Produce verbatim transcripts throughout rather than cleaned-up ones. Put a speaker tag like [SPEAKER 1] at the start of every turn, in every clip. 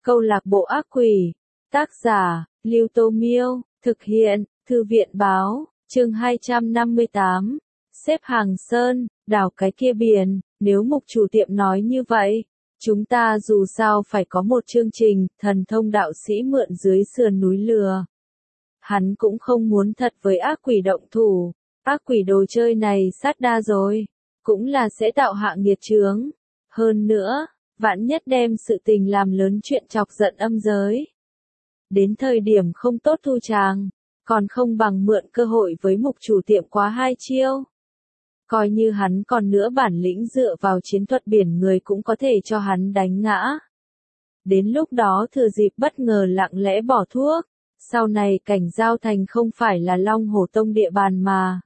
[SPEAKER 1] Câu lạc bộ ác quỷ. Tác giả, Lưu Tô Miêu. Thực hiện, Thư viện Báo. Chương hai trăm năm mươi tám. Xếp hàng sơn, đào cái kia biển. Nếu mục chủ tiệm nói như vậy, chúng ta dù sao phải có một chương trình. Thần thông đạo sĩ mượn dưới sườn núi lừa. Hắn cũng không muốn thật với ác quỷ động thủ. Ác quỷ đồ chơi này sát đa rồi, cũng là sẽ tạo hạ nghiệt chướng. Hơn nữa, vạn nhất đem sự tình làm lớn chuyện chọc giận âm giới. Đến thời điểm không tốt thu tràng, còn không bằng mượn cơ hội với mục chủ tiệm quá hai chiêu. Coi như hắn còn nữa bản lĩnh dựa vào chiến thuật biển người cũng có thể cho hắn đánh ngã. Đến lúc đó thừa dịp bất ngờ lặng lẽ bỏ thuốc, sau này cảnh giao thành không phải là Long Hổ Tông địa bàn mà.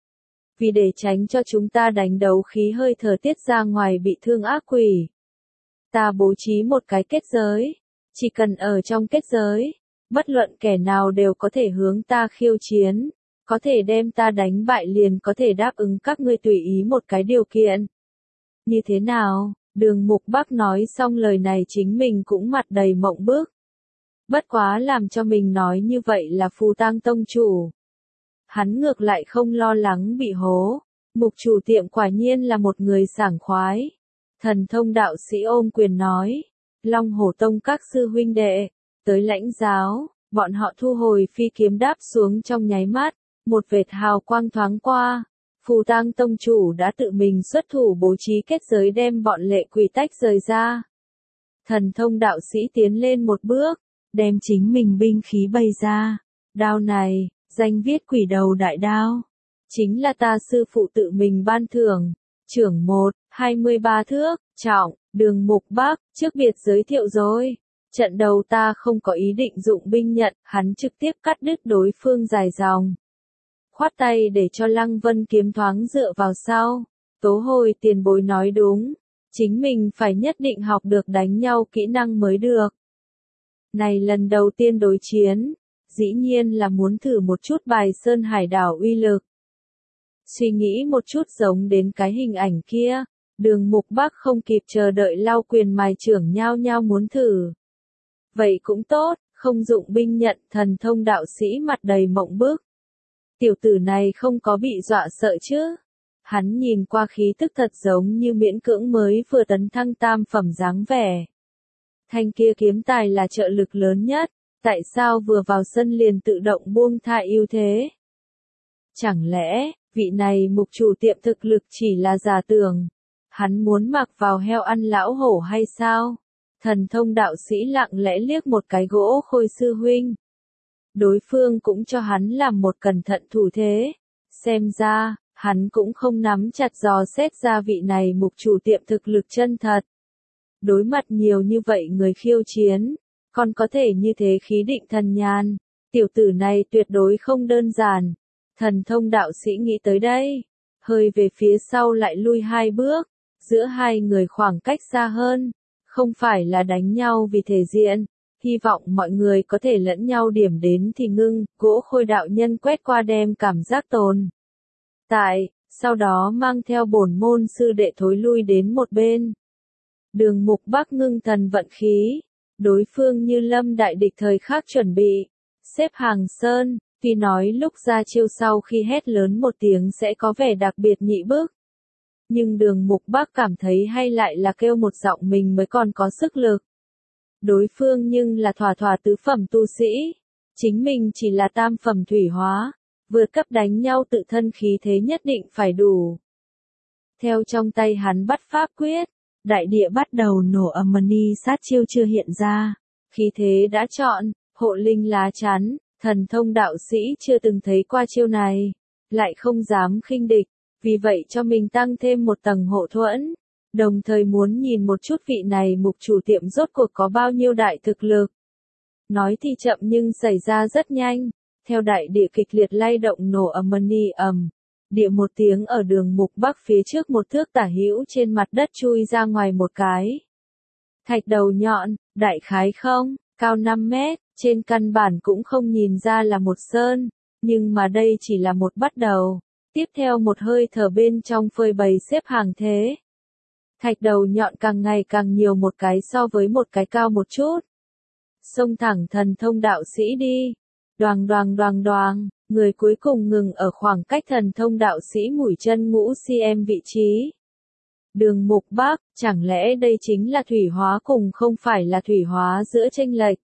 [SPEAKER 1] Vì để tránh cho chúng ta đánh đấu khí hơi thở tiết ra ngoài bị thương ác quỷ, ta bố trí một cái kết giới, chỉ cần ở trong kết giới, bất luận kẻ nào đều có thể hướng ta khiêu chiến, có thể đem ta đánh bại liền có thể đáp ứng các ngươi tùy ý một cái điều kiện. Như thế nào? Đường Mục Bắc nói xong lời này chính mình cũng mặt đầy mộng bức. Bất quá làm cho mình nói như vậy là Phù Tang tông chủ. Hắn ngược lại không lo lắng bị hố. Mục chủ tiệm quả nhiên là một người sảng khoái. Thần thông đạo sĩ ôm quyền nói. Long Hổ Tông các sư huynh đệ, tới lãnh giáo, bọn họ thu hồi phi kiếm đáp xuống trong nháy mắt. Một vệt hào quang thoáng qua. Phù Tang tông chủ đã tự mình xuất thủ bố trí kết giới đem bọn lệ quỷ tách rời ra. Thần thông đạo sĩ tiến lên một bước, đem chính mình binh khí bày ra. Đao này, danh viết quỷ đầu đại đao. Chính là ta sư phụ tự mình ban thưởng. Trưởng một, hai mươi ba thước, trọng, Đường Mục Bắc, trước biệt giới thiệu rồi. Trận đầu ta không có ý định dụng binh nhận, hắn trực tiếp cắt đứt đối phương dài dòng. Khoát tay để cho Lăng Vân kiếm thoáng dựa vào sau. Tố Hồi tiền bối nói đúng. Chính mình phải nhất định học được đánh nhau kỹ năng mới được. Này lần đầu tiên đối chiến, dĩ nhiên là muốn thử một chút bài Sơn Hải đảo uy lực. Suy nghĩ một chút giống đến cái hình ảnh kia, Đường Mục Bắc không kịp chờ đợi lau quyền mài trưởng nhao nhao muốn thử. Vậy cũng tốt, không dụng binh nhận. Thần thông đạo sĩ mặt đầy mộng bức. Tiểu tử này không có bị dọa sợ chứ. Hắn nhìn qua khí tức thật giống như miễn cưỡng mới vừa tấn thăng tam phẩm dáng vẻ. Thanh kia kiếm tài là trợ lực lớn nhất, tại sao vừa vào sân liền tự động buông tha ưu thế? Chẳng lẽ, vị này mục chủ tiệm thực lực chỉ là giả tưởng? Hắn muốn mặc vào heo ăn lão hổ hay sao? Thần thông đạo sĩ lặng lẽ liếc một cái gỗ khôi sư huynh. Đối phương cũng cho hắn làm một cẩn thận thủ thế. Xem ra, hắn cũng không nắm chặt dò xét ra vị này mục chủ tiệm thực lực chân thật. Đối mặt nhiều như vậy người khiêu chiến, còn có thể như thế khí định thần nhàn. Tiểu tử này tuyệt đối không đơn giản. Thần thông đạo sĩ nghĩ tới đây, hơi về phía sau lại lui hai bước, giữa hai người khoảng cách xa hơn, không phải là đánh nhau vì thể diện, hy vọng mọi người có thể lẫn nhau điểm đến thì ngưng. Gỗ khôi đạo nhân quét qua đem cảm giác tồn tại, sau đó mang theo bổn môn sư đệ thối lui đến một bên. Đường Mục Bắc ngưng thần vận khí, đối phương như lâm đại địch thời khắc chuẩn bị, xếp hàng sơn, tuy nói lúc ra chiêu sau khi hét lớn một tiếng sẽ có vẻ đặc biệt nhị bức. Nhưng Đường Mục Bắc cảm thấy hay lại là kêu một giọng mình mới còn có sức lực. Đối phương nhưng là thỏa thỏa tứ phẩm tu sĩ, chính mình chỉ là tam phẩm thủy hóa, vượt cấp đánh nhau tự thân khí thế nhất định phải đủ. Theo trong tay hắn bắt pháp quyết, đại địa bắt đầu nổ ầm ầm, sát chiêu chưa hiện ra, khí thế đã chọn, hộ linh lá chắn, thần thông đạo sĩ chưa từng thấy qua chiêu này, lại không dám khinh địch, vì vậy cho mình tăng thêm một tầng hộ thuẫn, đồng thời muốn nhìn một chút vị này mục chủ tiệm rốt cuộc có bao nhiêu đại thực lực. Nói thì chậm nhưng xảy ra rất nhanh, theo đại địa kịch liệt lay động nổ ầm ầm, địa một tiếng ở Đường Mục Bắc phía trước một thước tả hữu trên mặt đất chui ra ngoài một cái. Thạch đầu nhọn, đại khái không, cao năm mét, trên căn bản cũng không nhìn ra là một sơn, nhưng mà đây chỉ là một bắt đầu. Tiếp theo một hơi thở bên trong phơi bày xếp hàng thế. Thạch đầu nhọn càng ngày càng nhiều, một cái so với một cái cao một chút, xông thẳng thần thông đạo sĩ đi. Đoàng đoàng đoàng đoàng, người cuối cùng ngừng ở khoảng cách thần thông đạo sĩ mũi chân ngũ cm vị trí. Đường Mục Bác, chẳng lẽ đây chính là thủy hóa cùng không phải là thủy hóa giữa chênh lệch?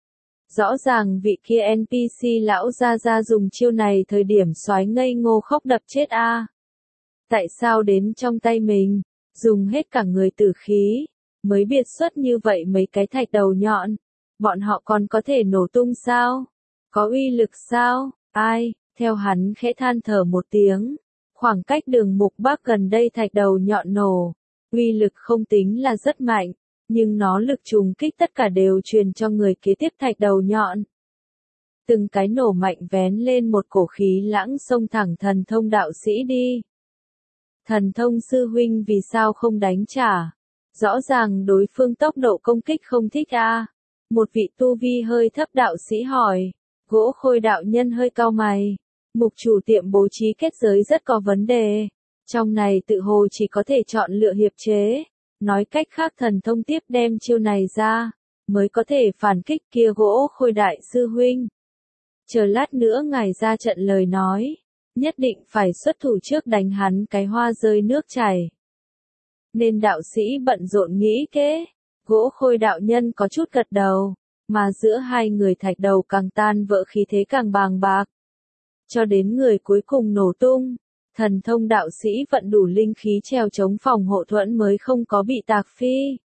[SPEAKER 1] Rõ ràng vị kia en pê xê lão ra ra dùng chiêu này thời điểm soái ngây ngô khóc đập chết a. Tại sao đến trong tay mình, dùng hết cả người tử khí, mới biệt xuất như vậy mấy cái thạch đầu nhọn, bọn họ còn có thể nổ tung sao? Có uy lực sao? Ai? Theo hắn khẽ than thở một tiếng, khoảng cách Đường Mục Bác gần đây thạch đầu nhọn nổ, uy lực không tính là rất mạnh, nhưng nó lực trùng kích tất cả đều truyền cho người kế tiếp thạch đầu nhọn. Từng cái nổ mạnh vén lên một cổ khí lãng xông thẳng thần thông đạo sĩ đi. Thần thông sư huynh vì sao không đánh trả? Rõ ràng đối phương tốc độ công kích không thích a. Một vị tu vi hơi thấp đạo sĩ hỏi. Gỗ Khôi đạo nhân hơi cau mày. Mục chủ tiệm bố trí kết giới rất có vấn đề. Trong này tự hồ chỉ có thể chọn lựa hiệp chế. Nói cách khác thần thông tiếp đem chiêu này ra, mới có thể phản kích kia Gỗ Khôi đại sư huynh. Chờ lát nữa ngài ra trận lời nói, nhất định phải xuất thủ trước đánh hắn cái hoa rơi nước chảy. Nên đạo sĩ bận rộn nghĩ kế, Gỗ Khôi đạo nhân có chút gật đầu, mà giữa hai người thạch đầu càng tan vỡ khí thế càng bàng bạc. Cho đến người cuối cùng nổ tung, thần thông đạo sĩ vận đủ linh khí treo chống phòng hộ thuẫn mới không có bị tạc phi.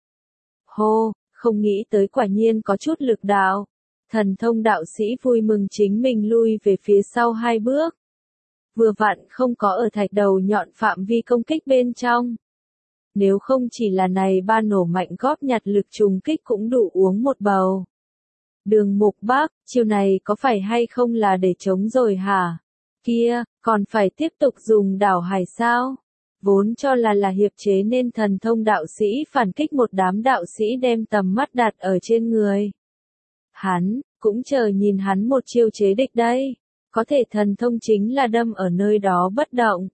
[SPEAKER 1] Hô, không nghĩ tới quả nhiên có chút lực đạo. Thần thông đạo sĩ vui mừng chính mình lui về phía sau hai bước. Vừa vặn không có ở thạch đầu nhọn phạm vi công kích bên trong. Nếu không chỉ là này ba nổ mạnh góp nhặt lực trùng kích cũng đủ uống một bầu. Đường Mục Bác, chiêu này có phải hay không là để chống rồi hả? Kia, còn phải tiếp tục dùng đảo hải sao? Vốn cho là là hiệp chế nên thần thông đạo sĩ phản kích một đám đạo sĩ đem tầm mắt đặt ở trên người. Hắn, cũng chờ nhìn hắn một chiêu chế địch đây. Có thể thần thông chính là đâm ở nơi đó bất động.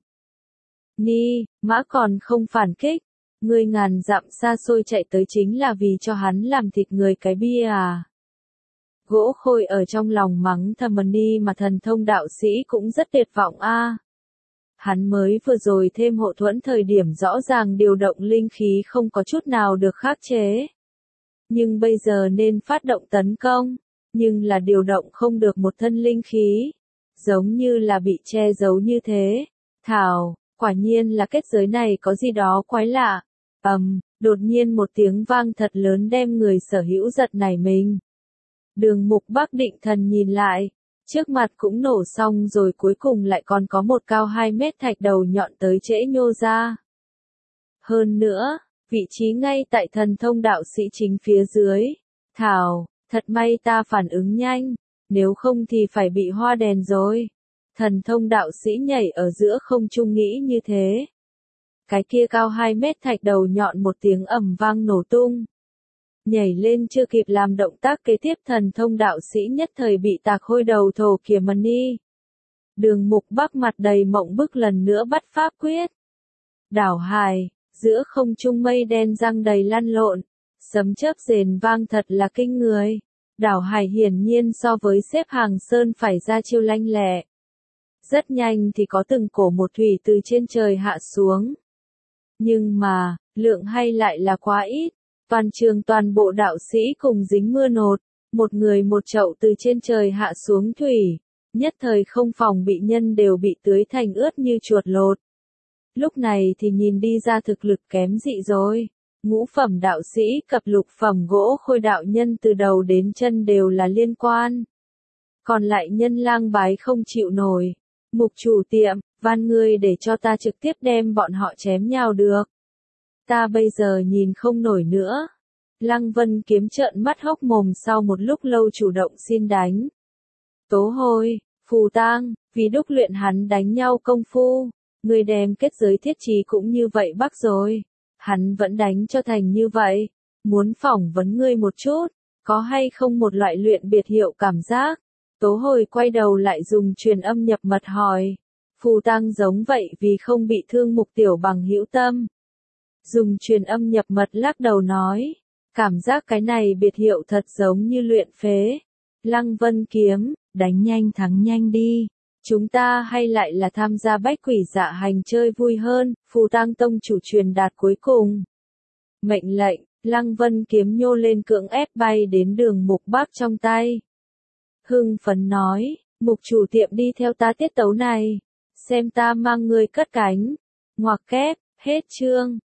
[SPEAKER 1] Ni, mã còn không phản kích. Người ngàn dặm xa xôi chạy tới chính là vì cho hắn làm thịt người cái bia à? Gỗ Khôi ở trong lòng mắng thầm Ni mà thần thông đạo sĩ cũng rất tuyệt vọng a. Hắn mới vừa rồi thêm hộ thuẫn thời điểm rõ ràng điều động linh khí không có chút nào được khắc chế. Nhưng bây giờ nên phát động tấn công, nhưng là điều động không được một thân linh khí, giống như là bị che giấu như thế. Thảo, quả nhiên là kết giới này có gì đó quái lạ. Ầm, um, đột nhiên một tiếng vang thật lớn đem người sở hữu giật nảy mình. Đường Mục Bác định thần nhìn lại, trước mặt cũng nổ xong rồi cuối cùng lại còn có một cao hai mét thạch đầu nhọn tới trễ nhô ra. Hơn nữa, vị trí ngay tại thần thông đạo sĩ chính phía dưới. Thảo, thật may ta phản ứng nhanh, nếu không thì phải bị hoa đèn rồi. Thần thông đạo sĩ nhảy ở giữa không trung nghĩ như thế. Cái kia cao hai mét thạch đầu nhọn một tiếng ầm vang nổ tung. Nhảy lên chưa kịp làm động tác kế tiếp thần thông đạo sĩ nhất thời bị tạc hôi đầu thổ kìa mà ni. Đường Mục Bác mặt đầy mộng bức lần nữa bắt pháp quyết. Đảo hài, giữa không trung mây đen răng đầy lăn lộn, sấm chớp rền vang thật là kinh người. Đảo hài hiển nhiên so với xếp hàng sơn phải ra chiêu lanh lẹ. Rất nhanh thì có từng cổ một thủy từ trên trời hạ xuống. Nhưng mà, lượng hay lại là quá ít. Toàn trường toàn bộ đạo sĩ cùng dính mưa nột, một người một chậu từ trên trời hạ xuống thủy, nhất thời không phòng bị nhân đều bị tưới thành ướt như chuột lột. Lúc này thì nhìn đi ra thực lực kém dị rồi, ngũ phẩm đạo sĩ cập lục phẩm Gỗ Khôi đạo nhân từ đầu đến chân đều là liên quan. Còn lại nhân lang bái không chịu nổi, Mục chủ tiệm, van ngươi để cho ta trực tiếp đem bọn họ chém nhào được. Ta bây giờ nhìn không nổi nữa. Lăng Vân Kiếm trợn mắt hốc mồm sau một lúc lâu chủ động xin đánh. Tố Hôi, Phù Tang, vì đúc luyện hắn đánh nhau công phu, người đem kết giới thiết trí cũng như vậy bắc rồi. Hắn vẫn đánh cho thành như vậy. Muốn phỏng vấn ngươi một chút, có hay không một loại luyện biệt hiệu cảm giác? Tố Hồi quay đầu lại dùng truyền âm nhập mật hỏi. Phù Tang giống vậy vì không bị thương Mục tiểu bằng hữu tâm. Dùng truyền âm nhập mật lắc đầu nói, Cảm giác cái này biệt hiệu thật giống như luyện phế. Lăng Vân Kiếm, đánh nhanh thắng nhanh đi. Chúng ta hay lại là tham gia bách quỷ dạ hành chơi vui hơn, Phù Tang Tông chủ truyền đạt cuối cùng. Mệnh lệnh, Lăng Vân Kiếm nhô lên cưỡng ép bay đến Đường Mục Bác trong tay. Hưng phấn nói, Mục chủ tiệm đi theo ta tiết tấu này. Xem ta mang người cất cánh. Ngoặc kép, hết chương.